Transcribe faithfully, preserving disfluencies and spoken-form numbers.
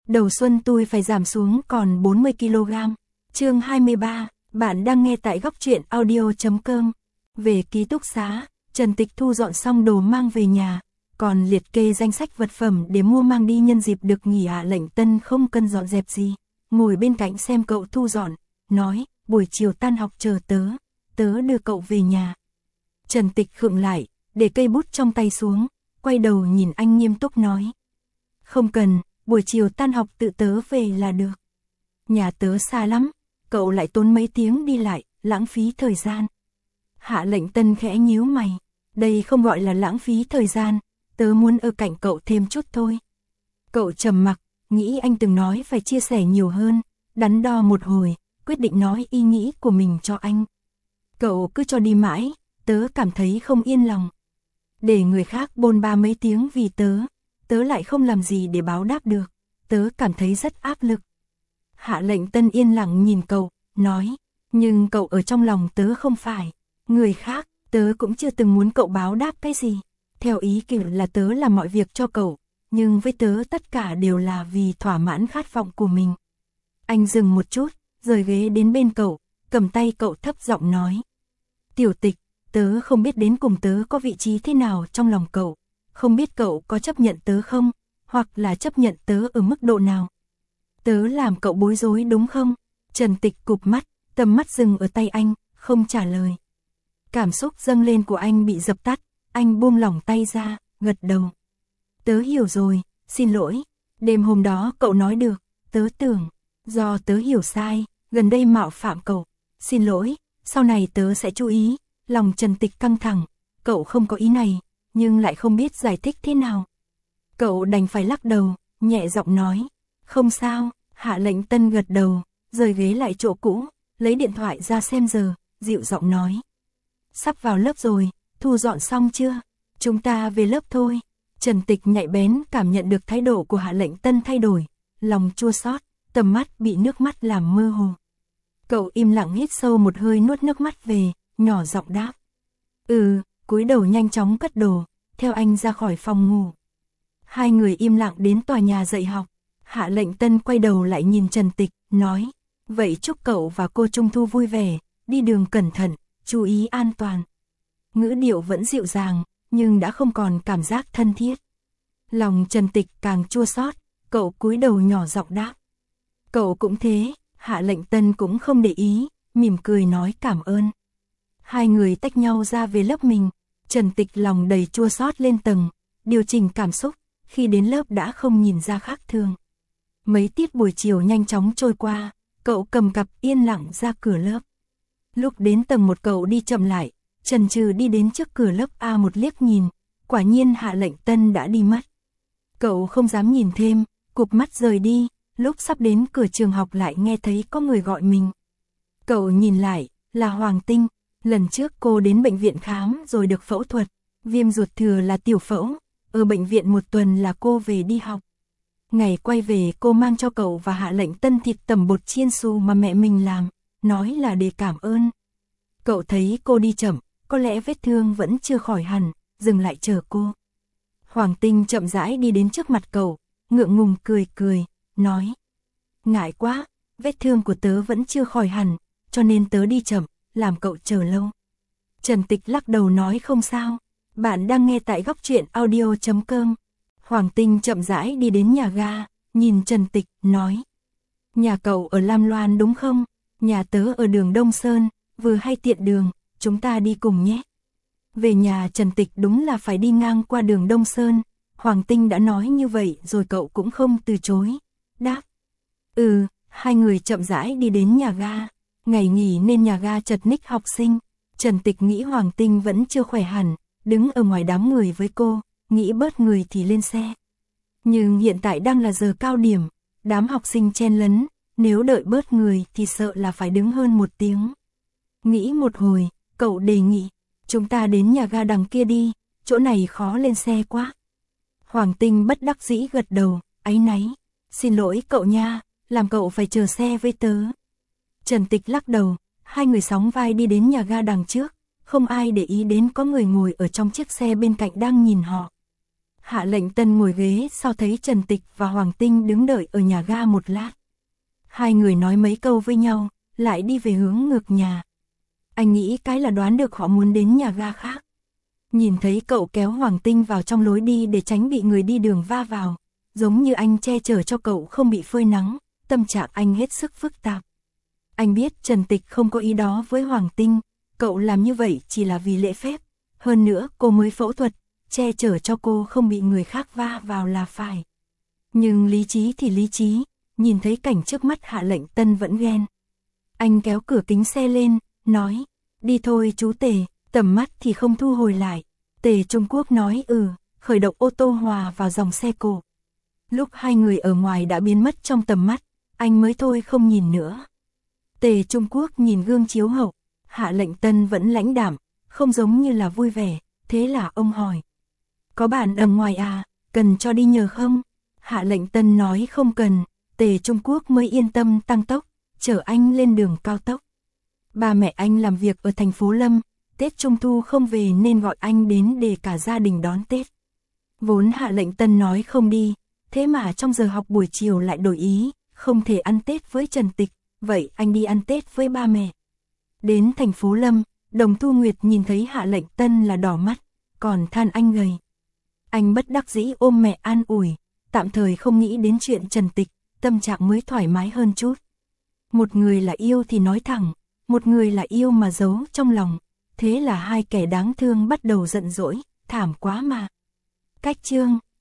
đầu xuân tôi phải giảm xuống còn bốn mươi ki lô gam. Chương hai mươi ba, bạn đang nghe tại góc truyện audio chấm com. Về ký túc xá, Trần Tịch thu dọn xong đồ mang về nhà, còn liệt kê danh sách vật phẩm để mua mang đi nhân dịp được nghỉ. Hạ Lệnh Tân không cần dọn dẹp gì, ngồi bên cạnh xem cậu thu dọn, nói, buổi chiều tan học chờ tớ, tớ đưa cậu về nhà. Trần Tịch khựng lại, để cây bút trong tay xuống, quay đầu nhìn anh nghiêm túc nói. Không cần, buổi chiều tan học tự tớ về là được. Nhà tớ xa lắm, cậu lại tốn mấy tiếng đi lại, lãng phí thời gian. Hạ Lệnh Tân khẽ nhíu mày, đây không gọi là lãng phí thời gian, tớ muốn ở cạnh cậu thêm chút thôi. Cậu trầm mặc, nghĩ anh từng nói phải chia sẻ nhiều hơn, đắn đo một hồi, quyết định nói ý nghĩ của mình cho anh. Cậu cứ cho đi mãi, tớ cảm thấy không yên lòng. Để người khác bôn ba mấy tiếng vì tớ, tớ lại không làm gì để báo đáp được, tớ cảm thấy rất áp lực. Hạ Lệnh Tân yên lặng nhìn cậu, nói, nhưng cậu ở trong lòng tớ không phải người khác, tớ cũng chưa từng muốn cậu báo đáp cái gì. Theo ý kiểu là tớ làm mọi việc cho cậu, nhưng với tớ tất cả đều là vì thỏa mãn khát vọng của mình. Anh dừng một chút, rời ghế đến bên cậu, cầm tay cậu thấp giọng nói. Tiểu Tịch, tớ không biết đến cùng tớ có vị trí thế nào trong lòng cậu, không biết cậu có chấp nhận tớ không, hoặc là chấp nhận tớ ở mức độ nào. Tớ làm cậu bối rối đúng không? Trần Tịch cụp mắt, tầm mắt dừng ở tay anh, không trả lời. Cảm xúc dâng lên của anh bị dập tắt, anh buông lỏng tay ra, gật đầu. Tớ hiểu rồi, xin lỗi, đêm hôm đó cậu nói được, tớ tưởng, do tớ hiểu sai, gần đây mạo phạm cậu, xin lỗi, sau này tớ sẽ chú ý. Lòng Trần Tịch căng thẳng, cậu không có ý này, nhưng lại không biết giải thích thế nào. Cậu đành phải lắc đầu, nhẹ giọng nói, không sao. Hạ Lệnh Tân gật đầu, rời ghế lại chỗ cũ, lấy điện thoại ra xem giờ, dịu giọng nói. Sắp vào lớp rồi, thu dọn xong chưa? Chúng ta về lớp thôi. Trần Tịch nhạy bén cảm nhận được thái độ của Hạ Lệnh Tân thay đổi, lòng chua xót, tầm mắt bị nước mắt làm mơ hồ. Cậu im lặng hít sâu một hơi nuốt nước mắt về, nhỏ giọng đáp. Ừ, cúi đầu nhanh chóng cất đồ, theo anh ra khỏi phòng ngủ. Hai người im lặng đến tòa nhà dạy học. Hạ Lệnh Tân quay đầu lại nhìn Trần Tịch, nói, vậy chúc cậu và cô Trung Thu vui vẻ, đi đường cẩn thận, chú ý an toàn. Ngữ điệu vẫn dịu dàng, nhưng đã không còn cảm giác thân thiết. Lòng Trần Tịch càng chua xót, cậu cúi đầu nhỏ giọng đáp. Cậu cũng thế. Hạ Lệnh Tân cũng không để ý, mỉm cười nói cảm ơn. Hai người tách nhau ra về lớp mình, Trần Tịch lòng đầy chua xót lên tầng, điều chỉnh cảm xúc, khi đến lớp đã không nhìn ra khác thường. Mấy tiết buổi chiều nhanh chóng trôi qua, cậu cầm cặp yên lặng ra cửa lớp. Lúc đến tầng một cậu đi chậm lại, chần chừ đi đến trước cửa lớp A một liếc nhìn, quả nhiên Hạ Lệnh Tân đã đi mất. Cậu không dám nhìn thêm, cụp mắt rời đi, lúc sắp đến cửa trường học lại nghe thấy có người gọi mình. Cậu nhìn lại, là Hoàng Tinh, lần trước cô đến bệnh viện khám rồi được phẫu thuật, viêm ruột thừa là tiểu phẫu, ở bệnh viện một tuần là cô về đi học. Ngày quay về cô mang cho cậu và Hạ Lệnh Tân thịt tẩm bột chiên xù mà mẹ mình làm, nói là để cảm ơn. Cậu thấy cô đi chậm, có lẽ vết thương vẫn chưa khỏi hẳn, dừng lại chờ cô. Hoàng Tinh chậm rãi đi đến trước mặt cậu, ngượng ngùng cười cười, nói. Ngại quá, vết thương của tớ vẫn chưa khỏi hẳn, cho nên tớ đi chậm, làm cậu chờ lâu. Trần Tịch lắc đầu nói không sao, bạn đang nghe tại góc truyện audio chấm com. Hoàng Tinh chậm rãi đi đến nhà ga, nhìn Trần Tịch, nói. Nhà cậu ở Lam Loan đúng không? Nhà tớ ở đường Đông Sơn, vừa hay tiện đường, chúng ta đi cùng nhé. Về nhà Trần Tịch đúng là phải đi ngang qua đường Đông Sơn, Hoàng Tinh đã nói như vậy rồi cậu cũng không từ chối, đáp. Ừ, hai người chậm rãi đi đến nhà ga, ngày nghỉ nên nhà ga chật ních học sinh. Trần Tịch nghĩ Hoàng Tinh vẫn chưa khỏe hẳn, đứng ở ngoài đám người với cô, nghĩ bớt người thì lên xe. Nhưng hiện tại đang là giờ cao điểm, đám học sinh chen lấn, nếu đợi bớt người thì sợ là phải đứng hơn một tiếng. Nghĩ một hồi, cậu đề nghị, chúng ta đến nhà ga đằng kia đi, chỗ này khó lên xe quá. Hoàng Tinh bất đắc dĩ gật đầu, áy náy, xin lỗi cậu nha, làm cậu phải chờ xe với tớ. Trần Tịch lắc đầu, hai người sóng vai đi đến nhà ga đằng trước, không ai để ý đến có người ngồi ở trong chiếc xe bên cạnh đang nhìn họ. Hạ Lệnh Tân ngồi ghế sau thấy Trần Tịch và Hoàng Tinh đứng đợi ở nhà ga một lát. Hai người nói mấy câu với nhau, lại đi về hướng ngược nhà. Anh nghĩ cái là đoán được họ muốn đến nhà ga khác. Nhìn thấy cậu kéo Hoàng Tinh vào trong lối đi để tránh bị người đi đường va vào, giống như anh che chở cho cậu không bị phơi nắng, tâm trạng anh hết sức phức tạp. Anh biết Trần Tịch không có ý đó với Hoàng Tinh, cậu làm như vậy chỉ là vì lễ phép. Hơn nữa cô mới phẫu thuật, che chở cho cô không bị người khác va vào là phải. Nhưng lý trí thì lý trí, nhìn thấy cảnh trước mắt Hạ Lệnh Tân vẫn ghen. Anh kéo cửa kính xe lên, nói, đi thôi chú Tề, tầm mắt thì không thu hồi lại. Tề Trung Quốc nói ừ, khởi động ô tô hòa vào dòng xe cộ. Lúc hai người ở ngoài đã biến mất trong tầm mắt, anh mới thôi không nhìn nữa. Tề Trung Quốc nhìn gương chiếu hậu, Hạ Lệnh Tân vẫn lãnh đạm, không giống như là vui vẻ, thế là ông hỏi. Có bạn ở ngoài à, cần cho đi nhờ không? Hạ Lệnh Tân nói không cần, Tề Trung Quốc mới yên tâm tăng tốc, chở anh lên đường cao tốc. Ba mẹ anh làm việc ở thành phố Lâm, Tết Trung Thu không về nên gọi anh đến để cả gia đình đón Tết. Vốn Hạ Lệnh Tân nói không đi, thế mà trong giờ học buổi chiều lại đổi ý, không thể ăn Tết với Trần Tịch, vậy anh đi ăn Tết với ba mẹ. Đến thành phố Lâm, Đồng Thu Nguyệt nhìn thấy Hạ Lệnh Tân là đỏ mắt, còn than anh gầy. Anh bất đắc dĩ ôm mẹ an ủi, tạm thời không nghĩ đến chuyện Trần Tịch, tâm trạng mới thoải mái hơn chút. Một người là yêu thì nói thẳng, một người là yêu mà giấu trong lòng, thế là hai kẻ đáng thương bắt đầu giận dỗi, thảm quá mà. Cách chương